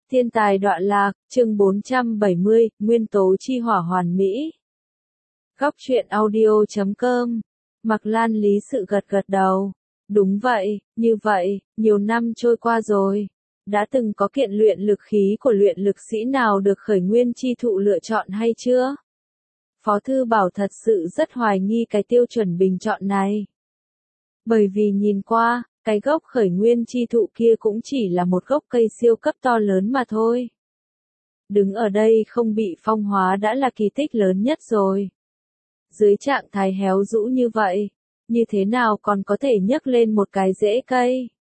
Thiên tài đọa lạc, chương 470, nguyên tố chi hỏa hoàn mỹ. Góc truyện audio.com. Mạc Lan lý sự gật gật đầu. Đúng vậy, như vậy, nhiều năm trôi qua rồi. Đã từng có kiện luyện lực khí của luyện lực sĩ nào được khởi nguyên chi thụ lựa chọn hay chưa? Phó Thư Bảo thật sự rất hoài nghi cái tiêu chuẩn bình chọn này. Bởi vì nhìn qua, cái gốc khởi nguyên chi thụ kia cũng chỉ là một gốc cây siêu cấp to lớn mà thôi. Đứng ở đây không bị phong hóa đã là kỳ tích lớn nhất rồi. Dưới trạng thái héo rũ như vậy, như thế nào còn có thể nhấc lên một cái rễ cây?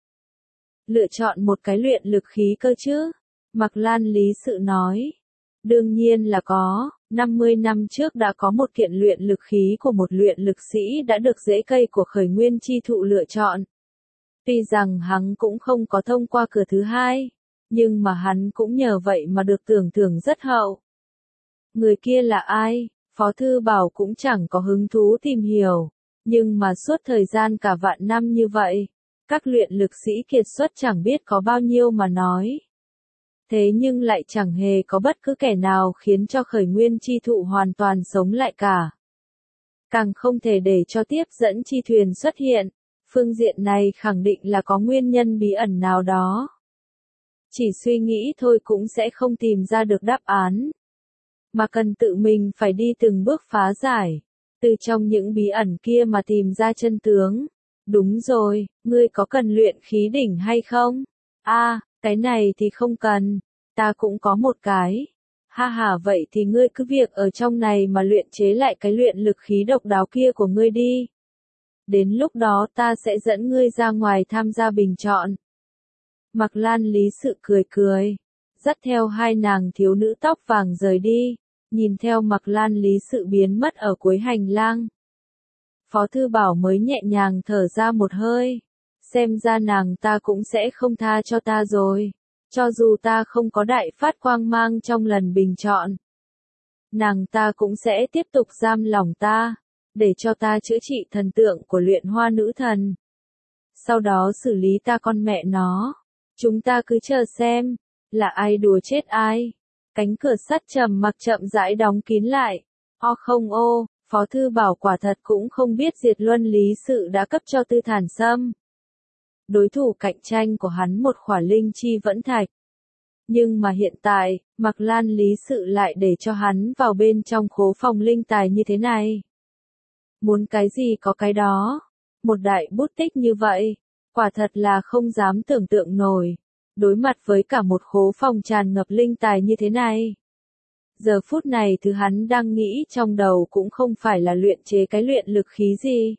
Lựa chọn một cái luyện lực khí cơ chứ? Mạc Lan lý sự nói. Đương nhiên là có, 50 năm trước đã có một kiện luyện lực khí của một luyện lực sĩ đã được rễ cây của khởi nguyên chi thụ lựa chọn. Tuy rằng hắn cũng không có thông qua cửa thứ hai, nhưng mà hắn cũng nhờ vậy mà được tưởng thưởng rất hậu. Người kia là ai? Phó Thư Bảo cũng chẳng có hứng thú tìm hiểu, nhưng mà suốt thời gian cả vạn năm như vậy, các luyện lực sĩ kiệt xuất chẳng biết có bao nhiêu mà nói. Thế nhưng lại chẳng hề có bất cứ kẻ nào khiến cho khởi nguyên chi thụ hoàn toàn sống lại cả. Càng không thể để cho tiếp dẫn chi thuyền xuất hiện. Phương diện này khẳng định là có nguyên nhân bí ẩn nào đó. Chỉ suy nghĩ thôi cũng sẽ không tìm ra được đáp án. Mà cần tự mình phải đi từng bước phá giải. Từ trong những bí ẩn kia mà tìm ra chân tướng. Đúng rồi, ngươi có cần luyện khí đỉnh hay không? Cái này thì không cần. Ta cũng có một cái. Vậy thì ngươi cứ việc ở trong này mà luyện chế lại cái luyện lực khí độc đáo kia của ngươi đi. Đến lúc đó ta sẽ dẫn ngươi ra ngoài tham gia bình chọn. Mạc Lan lý sự cười cười, dắt theo hai nàng thiếu nữ tóc vàng rời đi, nhìn theo Mạc Lan lý sự biến mất ở cuối hành lang. Phó Thư Bảo mới nhẹ nhàng thở ra một hơi, xem ra nàng ta cũng sẽ không tha cho ta rồi, cho dù ta không có đại phát quang mang trong lần bình chọn. Nàng ta cũng sẽ tiếp tục giam lỏng ta, để cho ta chữa trị thần tượng của luyện hoa nữ thần. Sau đó xử lý ta con mẹ nó. Chúng ta cứ chờ xem, là ai đùa chết ai. Cánh cửa sắt trầm mặc chậm rãi đóng kín lại. Phó Thư Bảo quả thật cũng không biết Diệt Luân lý sự đã cấp cho Tư Thản Sâm. Đối thủ cạnh tranh của hắn một khỏa linh chi vẫn thạch. Nhưng mà hiện tại, Mạc Lan lý sự lại để cho hắn vào bên trong khố phòng linh tài như thế này. Muốn cái gì có cái đó. Một đại bút tích như vậy, quả thật là không dám tưởng tượng nổi. Đối mặt với cả một khố phòng tràn ngập linh tài như thế này. Giờ phút này thứ hắn đang nghĩ trong đầu cũng không phải là luyện chế cái luyện lực khí gì.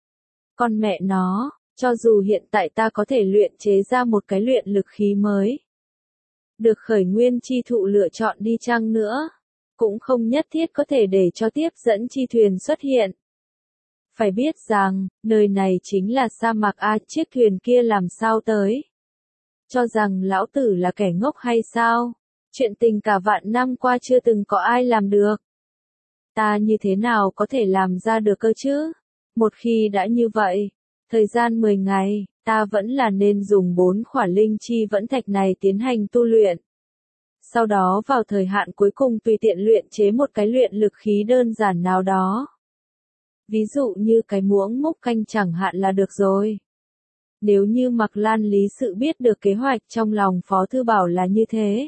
Con mẹ nó, cho dù hiện tại ta có thể luyện chế ra một cái luyện lực khí mới. Được khởi nguyên chi thụ lựa chọn đi chăng nữa, cũng không nhất thiết có thể để cho tiếp dẫn chi thuyền xuất hiện. Phải biết rằng, nơi này chính là sa mạc chiếc thuyền kia làm sao tới? Cho rằng lão tử là kẻ ngốc hay sao? Chuyện tình cả vạn năm qua chưa từng có ai làm được. Ta như thế nào có thể làm ra được cơ chứ? Một khi đã như vậy, thời gian 10 ngày, ta vẫn là nên dùng 4 khỏa linh chi vẫn thạch này tiến hành tu luyện. Sau đó vào thời hạn cuối cùng tùy tiện luyện chế một cái luyện lực khí đơn giản nào đó. Ví dụ như cái muỗng múc canh chẳng hạn là được rồi. Nếu như Mạc Lan lý sự biết được kế hoạch trong lòng Phó Thư Bảo là như thế.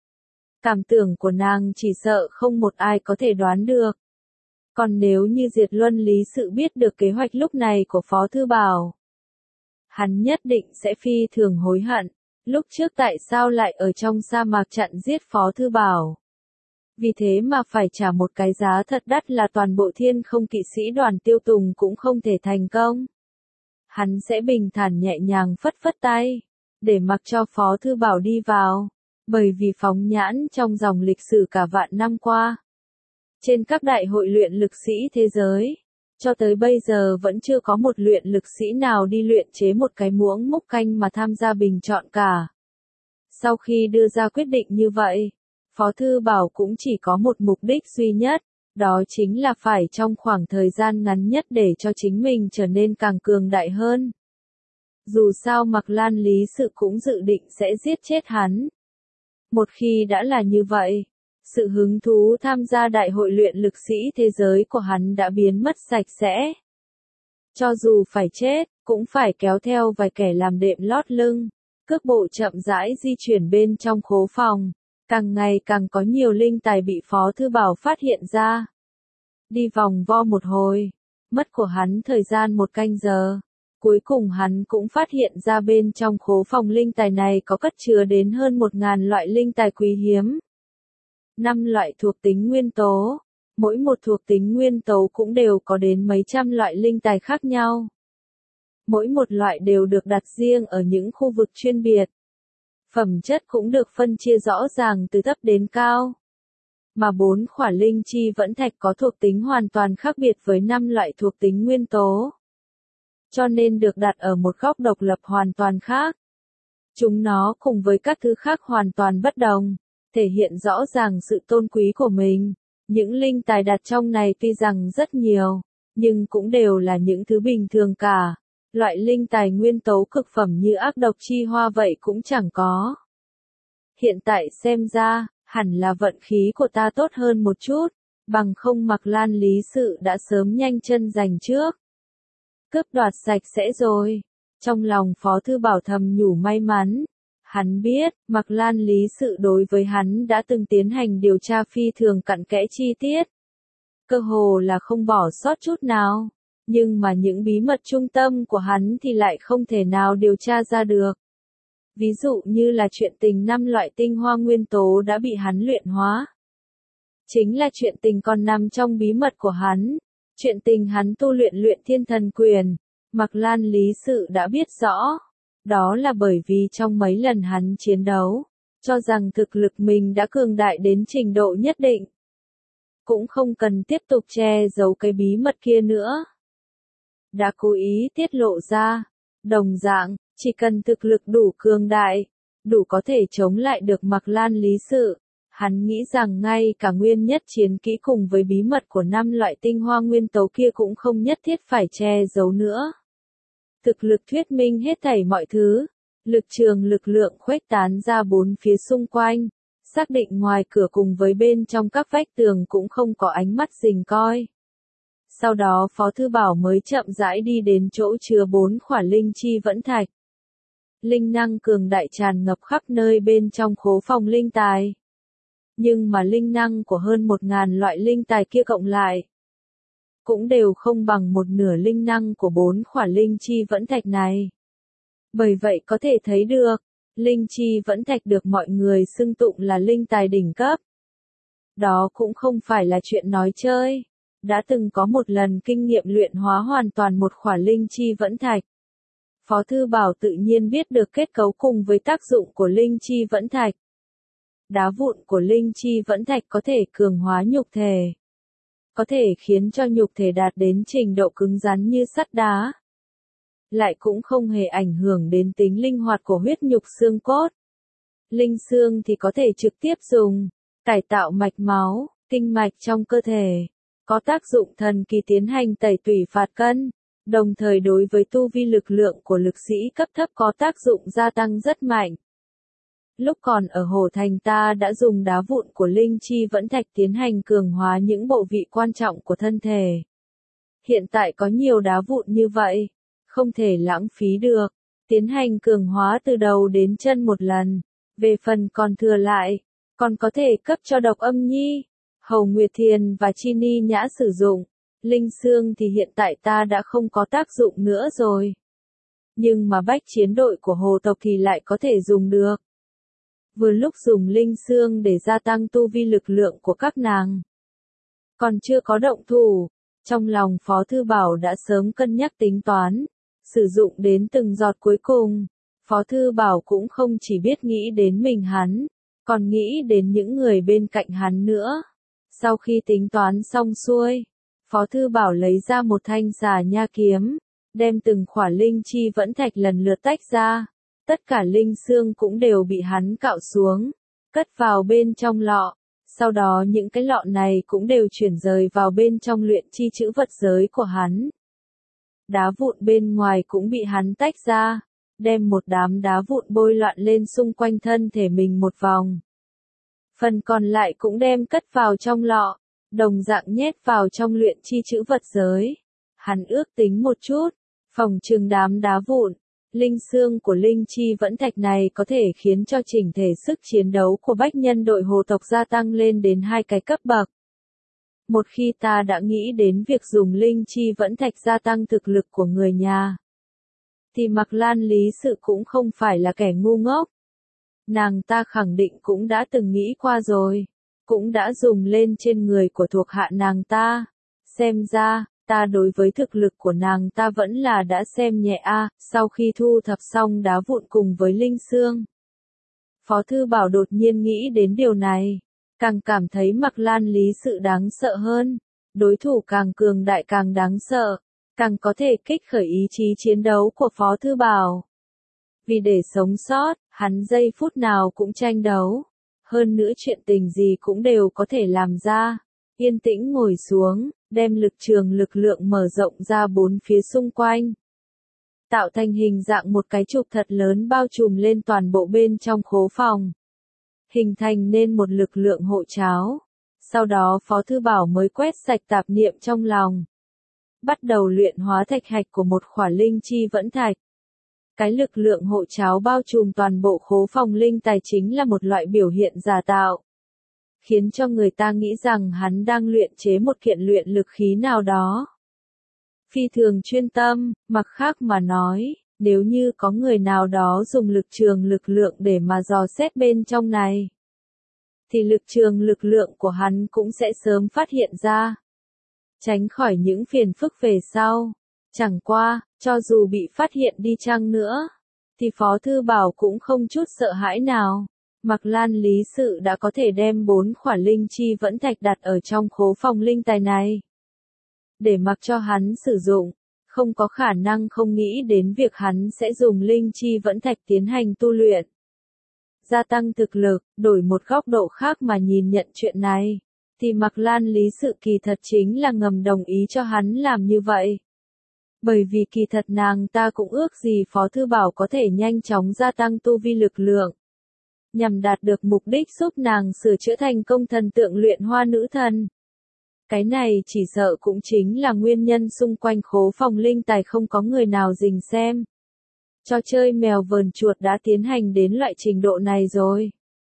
Cảm tưởng của nàng chỉ sợ không một ai có thể đoán được. Còn nếu như Diệt Luân lý sự biết được kế hoạch lúc này của Phó Thư Bảo, hắn nhất định sẽ phi thường hối hận. Lúc trước tại sao lại ở trong sa mạc chặn giết Phó Thư Bảo? Vì thế mà phải trả một cái giá thật đắt là toàn bộ Thiên Không kỵ sĩ đoàn Tiêu Tùng cũng không thể thành công. Hắn sẽ bình thản nhẹ nhàng phất phất tay, để mặc cho Phó Thư Bảo đi vào, bởi vì phóng nhãn trong dòng lịch sử cả vạn năm qua. Trên các đại hội luyện lực sĩ thế giới, cho tới bây giờ vẫn chưa có một luyện lực sĩ nào đi luyện chế một cái muỗng múc canh mà tham gia bình chọn cả. Sau khi đưa ra quyết định như vậy, Phó Thư Bảo cũng chỉ có một mục đích duy nhất, đó chính là phải trong khoảng thời gian ngắn nhất để cho chính mình trở nên càng cường đại hơn. Dù sao Mạc Lan lý sự cũng dự định sẽ giết chết hắn. Một khi đã là như vậy, sự hứng thú tham gia đại hội luyện lực sĩ thế giới của hắn đã biến mất sạch sẽ. Cho dù phải chết, cũng phải kéo theo vài kẻ làm đệm lót lưng. Cước bộ chậm rãi di chuyển bên trong khố phòng. Càng ngày càng có nhiều linh tài bị Phó Thư Bảo phát hiện ra. Đi vòng vo một hồi, mất của hắn thời gian 1 canh giờ. Cuối cùng hắn cũng phát hiện ra bên trong khố phòng linh tài này có cất chứa đến hơn 1000 loại linh tài quý hiếm. 5 loại thuộc tính nguyên tố. Mỗi một thuộc tính nguyên tố cũng đều có đến mấy trăm loại linh tài khác nhau. Mỗi một loại đều được đặt riêng ở những khu vực chuyên biệt. Phẩm chất cũng được phân chia rõ ràng từ thấp đến cao. Mà 4 khỏa linh chi vẫn thạch có thuộc tính hoàn toàn khác biệt với 5 loại thuộc tính nguyên tố. Cho nên được đặt ở một góc độc lập hoàn toàn khác. Chúng nó cùng với các thứ khác hoàn toàn bất đồng, thể hiện rõ ràng sự tôn quý của mình. Những linh tài đặt trong này tuy rằng rất nhiều, nhưng cũng đều là những thứ bình thường cả. Loại linh tài nguyên tố cực phẩm như ác độc chi hoa vậy cũng chẳng có. Hiện tại xem ra, hẳn là vận khí của ta tốt hơn một chút, bằng không Mạc Lan lý sự đã sớm nhanh chân giành trước. Cướp đoạt sạch sẽ rồi. Trong lòng Phó Thư Bảo thầm nhủ may mắn. Hắn biết, Mạc Lan lý sự đối với hắn đã từng tiến hành điều tra phi thường cặn kẽ chi tiết. Cơ hồ là không bỏ sót chút nào. Nhưng mà những bí mật trung tâm của hắn thì lại không thể nào điều tra ra được. Ví dụ như là chuyện tình 5 loại tinh hoa nguyên tố đã bị hắn luyện hóa. Chính là chuyện tình còn nằm trong bí mật của hắn. Chuyện tình hắn tu luyện thiên thần quyền. Mạc Lan lý sự đã biết rõ. Đó là bởi vì trong mấy lần hắn chiến đấu, cho rằng thực lực mình đã cường đại đến trình độ nhất định. Cũng không cần tiếp tục che giấu cái bí mật kia nữa. Đã cố ý tiết lộ ra. Đồng dạng, chỉ cần thực lực đủ cường đại, đủ có thể chống lại được Mạc Lan lý sự. Hắn nghĩ rằng ngay cả nguyên nhất chiến kỹ cùng với bí mật của 5 loại tinh hoa nguyên tố kia cũng không nhất thiết phải che giấu nữa. Thực lực thuyết minh hết thảy mọi thứ. Lực trường lực lượng khuếch tán ra 4 phía xung quanh. Xác định ngoài cửa cùng với bên trong các vách tường cũng không có ánh mắt rình coi. Sau đó Phó Thư Bảo mới chậm rãi đi đến chỗ chứa 4 khỏa linh chi vẫn thạch. Linh năng cường đại tràn ngập khắp nơi bên trong khố phòng linh tài. Nhưng mà linh năng của hơn 1000 loại linh tài kia cộng lại, cũng đều không bằng một nửa linh năng của 4 khỏa linh chi vẫn thạch này. Bởi vậy có thể thấy được, linh chi vẫn thạch được mọi người xưng tụng là linh tài đỉnh cấp. Đó cũng không phải là chuyện nói chơi. Đã từng có một lần kinh nghiệm luyện hóa hoàn toàn một khỏa linh chi vẫn thạch. Phó Thư Bảo tự nhiên biết được kết cấu cùng với tác dụng của linh chi vẫn thạch. Đá vụn của linh chi vẫn thạch có thể cường hóa nhục thể. Có thể khiến cho nhục thể đạt đến trình độ cứng rắn như sắt đá. Lại cũng không hề ảnh hưởng đến tính linh hoạt của huyết nhục xương cốt. Linh xương thì có thể trực tiếp dùng, cải tạo mạch máu, kinh mạch trong cơ thể. Có tác dụng thần kỳ tiến hành tẩy tủy phạt cân. Đồng thời đối với tu vi lực lượng của lực sĩ cấp thấp có tác dụng gia tăng rất mạnh. Lúc còn ở Hồ Thành ta đã dùng đá vụn của linh chi vẫn thạch tiến hành cường hóa những bộ vị quan trọng của thân thể. Hiện tại có nhiều đá vụn như vậy, không thể lãng phí được, tiến hành cường hóa từ đầu đến chân một lần. Về phần còn thừa lại, còn có thể cấp cho Độc Âm Nhi, Hầu Nguyệt Thiền và Chi Ni Nhã sử dụng. Linh xương thì hiện tại ta đã không có tác dụng nữa rồi. Nhưng mà bách chiến đội của hồ tộc thì lại có thể dùng được. Vừa lúc dùng linh xương để gia tăng tu vi lực lượng của các nàng. Còn chưa có động thủ, trong lòng Phó Thư Bảo đã sớm cân nhắc tính toán, sử dụng đến từng giọt cuối cùng. Phó Thư Bảo cũng không chỉ biết nghĩ đến mình hắn, còn nghĩ đến những người bên cạnh hắn nữa. Sau khi tính toán xong xuôi, Phó Thư Bảo lấy ra một thanh xà nha kiếm, đem từng khỏa linh chi vẫn thạch lần lượt tách ra. Tất cả linh xương cũng đều bị hắn cạo xuống, cất vào bên trong lọ. Sau đó những cái lọ này cũng đều chuyển rời vào bên trong luyện chi chữ vật giới của hắn. Đá vụn bên ngoài cũng bị hắn tách ra, đem một đám đá vụn bôi loạn lên xung quanh thân thể mình một vòng. Phần còn lại cũng đem cất vào trong lọ, đồng dạng nhét vào trong luyện chi trữ vật giới. Hắn ước tính một chút, phòng trừng đám đá vụn, linh xương của linh chi vẫn thạch này có thể khiến cho chỉnh thể sức chiến đấu của bách nhân đội hồ tộc gia tăng lên đến 2 cái cấp bậc. Một khi ta đã nghĩ đến việc dùng linh chi vẫn thạch gia tăng thực lực của người nhà, thì Mạc Lan lý sự cũng không phải là kẻ ngu ngốc. Nàng ta khẳng định cũng đã từng nghĩ qua rồi, cũng đã dùng lên trên người của thuộc hạ nàng ta. Xem ra, ta đối với thực lực của nàng ta vẫn là đã xem nhẹ sau khi thu thập xong đá vụn cùng với linh xương. Phó Thư Bảo đột nhiên nghĩ đến điều này, càng cảm thấy Mạc Lan lý sự đáng sợ hơn, đối thủ càng cường đại càng đáng sợ, càng có thể kích khởi ý chí chiến đấu của Phó Thư Bảo. Vì để sống sót, hắn giây phút nào cũng tranh đấu, hơn nữa chuyện tình gì cũng đều có thể làm ra. Yên tĩnh ngồi xuống, đem lực lượng mở rộng ra 4 phía xung quanh, tạo thành hình dạng một cái trục thật lớn bao trùm lên toàn bộ bên trong khố phòng, hình thành nên một lực lượng hộ tráo. Sau đó Phó Thư Bảo mới quét sạch tạp niệm trong lòng, bắt đầu luyện hóa thạch hạch của một khỏa linh chi vẫn thạch. Cái lực lượng hộ tráo bao trùm toàn bộ khố phòng linh tài chính là một loại biểu hiện giả tạo, khiến cho người ta nghĩ rằng hắn đang luyện chế một kiện luyện lực khí nào đó. Phi thường chuyên tâm, mặt khác mà nói, nếu như có người nào đó dùng lực lượng để mà dò xét bên trong này, thì lực lượng của hắn cũng sẽ sớm phát hiện ra, tránh khỏi những phiền phức về sau. Chẳng qua, cho dù bị phát hiện đi chăng nữa, thì Phó Thư Bảo cũng không chút sợ hãi nào. Mạc Lan lý sự đã có thể đem 4 khỏa linh chi vẫn thạch đặt ở trong khố phòng linh tài này, để mặc cho hắn sử dụng, không có khả năng không nghĩ đến việc hắn sẽ dùng linh chi vẫn thạch tiến hành tu luyện. Gia tăng thực lực, đổi một góc độ khác mà nhìn nhận chuyện này, thì Mạc Lan lý sự kỳ thật chính là ngầm đồng ý cho hắn làm như vậy. Bởi vì kỳ thật nàng ta cũng ước gì Phó Thư Bảo có thể nhanh chóng gia tăng tu vi lực lượng, nhằm đạt được mục đích giúp nàng sửa chữa thành công thần tượng luyện hoa nữ thần. Cái này chỉ sợ cũng chính là nguyên nhân xung quanh khố phòng linh tài không có người nào rình xem. Trò chơi mèo vờn chuột đã tiến hành đến loại trình độ này rồi.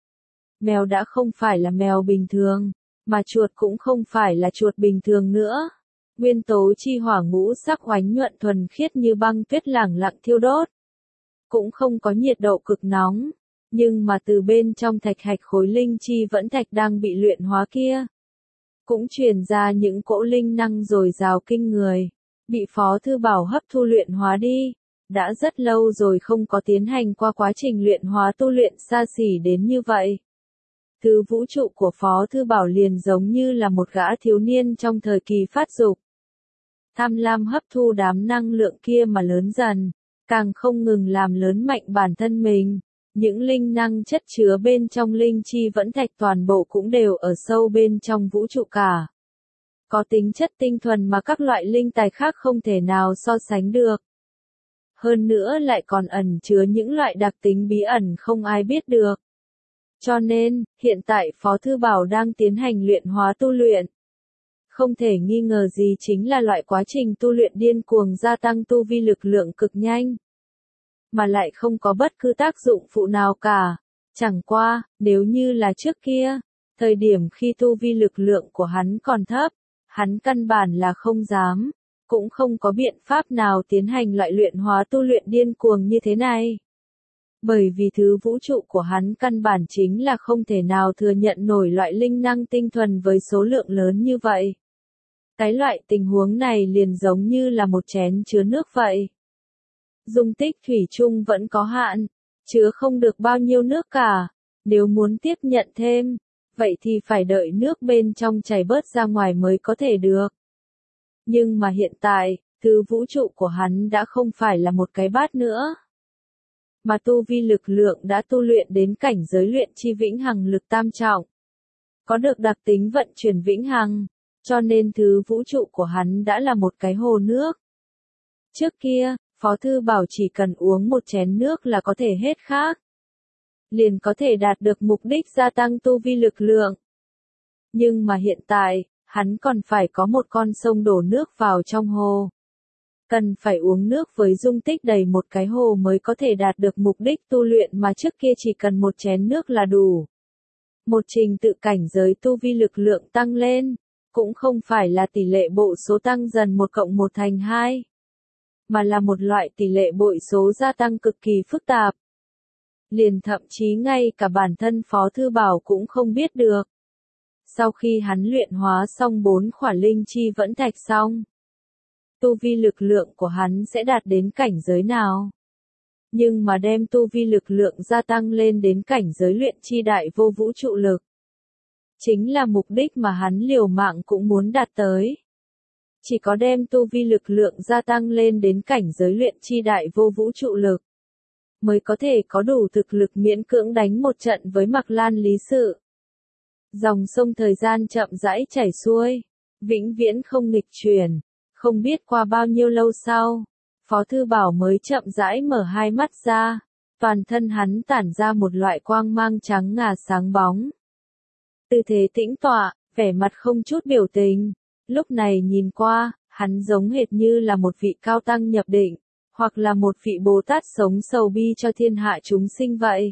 Mèo đã không phải là mèo bình thường, mà chuột cũng không phải là chuột bình thường nữa. Nguyên tố chi hỏa ngũ sắc oánh nhuận thuần khiết như băng tuyết lẳng lặng thiêu đốt. Cũng không có nhiệt độ cực nóng, nhưng mà từ bên trong thạch hạch khối linh chi vẫn thạch đang bị luyện hóa kia, cũng truyền ra những cỗ linh năng dồi dào kinh người, bị Phó Thư Bảo hấp thu luyện hóa đi. Đã rất lâu rồi không có tiến hành qua quá trình luyện hóa tu luyện xa xỉ đến như vậy. Thứ vũ trụ của Phó Thư Bảo liền giống như là một gã thiếu niên trong thời kỳ phát dục, tham lam hấp thu đám năng lượng kia mà lớn dần, càng không ngừng làm lớn mạnh bản thân mình. Những linh năng chất chứa bên trong linh chi vẫn thạch toàn bộ cũng đều ở sâu bên trong vũ trụ cả. Có tính chất tinh thuần mà các loại linh tài khác không thể nào so sánh được. Hơn nữa lại còn ẩn chứa những loại đặc tính bí ẩn không ai biết được. Cho nên, hiện tại Phó Thư Bảo đang tiến hành luyện hóa tu luyện. Không thể nghi ngờ gì chính là loại quá trình tu luyện điên cuồng gia tăng tu vi lực lượng cực nhanh, mà lại không có bất cứ tác dụng phụ nào cả. Chẳng qua, nếu như là trước kia, thời điểm khi tu vi lực lượng của hắn còn thấp, hắn căn bản là không dám, cũng không có biện pháp nào tiến hành loại luyện hóa tu luyện điên cuồng như thế này. Bởi vì thứ vũ trụ của hắn căn bản chính là không thể nào thừa nhận nổi loại linh năng tinh thuần với số lượng lớn như vậy. Cái loại tình huống này liền giống như là một chén chứa nước vậy. Dung tích thủy chung vẫn có hạn, chứa không được bao nhiêu nước cả. Nếu muốn tiếp nhận thêm, vậy thì phải đợi nước bên trong chảy bớt ra ngoài mới có thể được. Nhưng mà hiện tại, thứ vũ trụ của hắn đã không phải là một cái bát nữa, mà tu vi lực lượng đã tu luyện đến cảnh giới luyện chi vĩnh hằng lực tam trọng. Có được đặc tính vận chuyển vĩnh hằng, cho nên thứ vũ trụ của hắn đã là một cái hồ nước. Trước kia, Phó Thư Bảo chỉ cần uống một chén nước là có thể hết khát. liền có thể đạt được mục đích gia tăng tu vi lực lượng. Nhưng mà hiện tại, hắn còn phải có một con sông đổ nước vào trong hồ. Cần phải uống nước với dung tích đầy một cái hồ mới có thể đạt được mục đích tu luyện mà trước kia chỉ cần một chén nước là đủ. Một trình tự cảnh giới tu vi lực lượng tăng lên, cũng không phải là tỷ lệ bộ số tăng dần 1+1 thành 2, mà là một loại tỷ lệ bội số gia tăng cực kỳ phức tạp. Liền thậm chí ngay cả bản thân Phó Thư Bảo cũng không biết được. Sau khi hắn luyện hóa xong 4 khỏa linh chi vẫn thạch xong, tu vi lực lượng của hắn sẽ đạt đến cảnh giới nào? Nhưng mà đem tu vi lực lượng gia tăng lên đến cảnh giới luyện chi đại vô vũ trụ lực. Chính là mục đích mà hắn liều mạng cũng muốn đạt tới. Chỉ có đem tu vi lực lượng gia tăng lên đến cảnh giới luyện chi đại vô vũ trụ lực, mới có thể có đủ thực lực miễn cưỡng đánh một trận với Mạc Lan Lý Sự. Dòng sông thời gian chậm rãi chảy xuôi, vĩnh viễn không nghịch chuyển, không biết qua bao nhiêu lâu sau, Phó Thư Bảo mới chậm rãi mở hai mắt ra, toàn thân hắn tản ra một loại quang mang trắng ngà sáng bóng. Tư thế tĩnh tọa, vẻ mặt không chút biểu tình, lúc này nhìn qua, hắn giống hệt như là một vị cao tăng nhập định, hoặc là một vị Bồ Tát sống sầu bi cho thiên hạ chúng sinh vậy.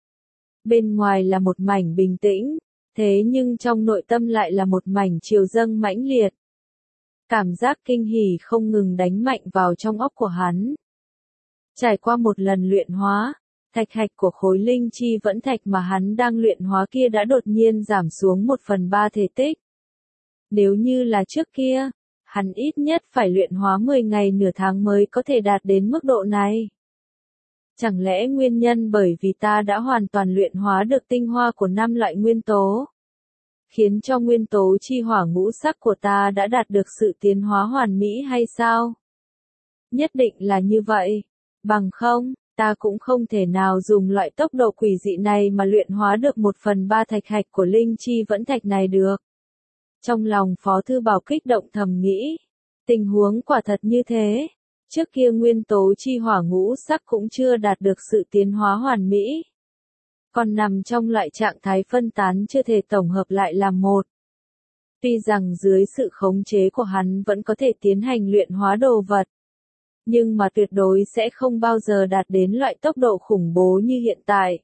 Bên ngoài là một mảnh bình tĩnh, thế nhưng trong nội tâm lại là một mảnh triều dâng mãnh liệt. Cảm giác kinh hỉ không ngừng đánh mạnh vào trong óc của hắn. Trải qua một lần luyện hóa, thạch hạch của khối linh chi vẫn thạch mà hắn đang luyện hóa kia đã đột nhiên giảm xuống 1/3 thể tích. Nếu như là trước kia, hắn ít nhất phải luyện hóa 10 ngày nửa tháng mới có thể đạt đến mức độ này. Chẳng lẽ nguyên nhân bởi vì ta đã hoàn toàn luyện hóa được tinh hoa của 5 loại nguyên tố, khiến cho nguyên tố chi hỏa ngũ sắc của ta đã đạt được sự tiến hóa hoàn mỹ hay sao? Nhất định là như vậy, bằng không, ta cũng không thể nào dùng loại tốc độ quỷ dị này mà luyện hóa được 1/3 thạch hạch của linh chi vẫn thạch này được. Trong lòng Phó Thư Bảo kích động thầm nghĩ, tình huống quả thật như thế, trước kia nguyên tố chi hỏa ngũ sắc cũng chưa đạt được sự tiến hóa hoàn mỹ. Còn nằm trong loại trạng thái phân tán chưa thể tổng hợp lại làm một. Tuy rằng dưới sự khống chế của hắn vẫn có thể tiến hành luyện hóa đồ vật, nhưng mà tuyệt đối sẽ không bao giờ đạt đến loại tốc độ khủng bố như hiện tại.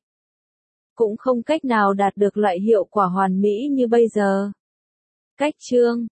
Cũng không cách nào đạt được loại hiệu quả hoàn mỹ như bây giờ. Cách chương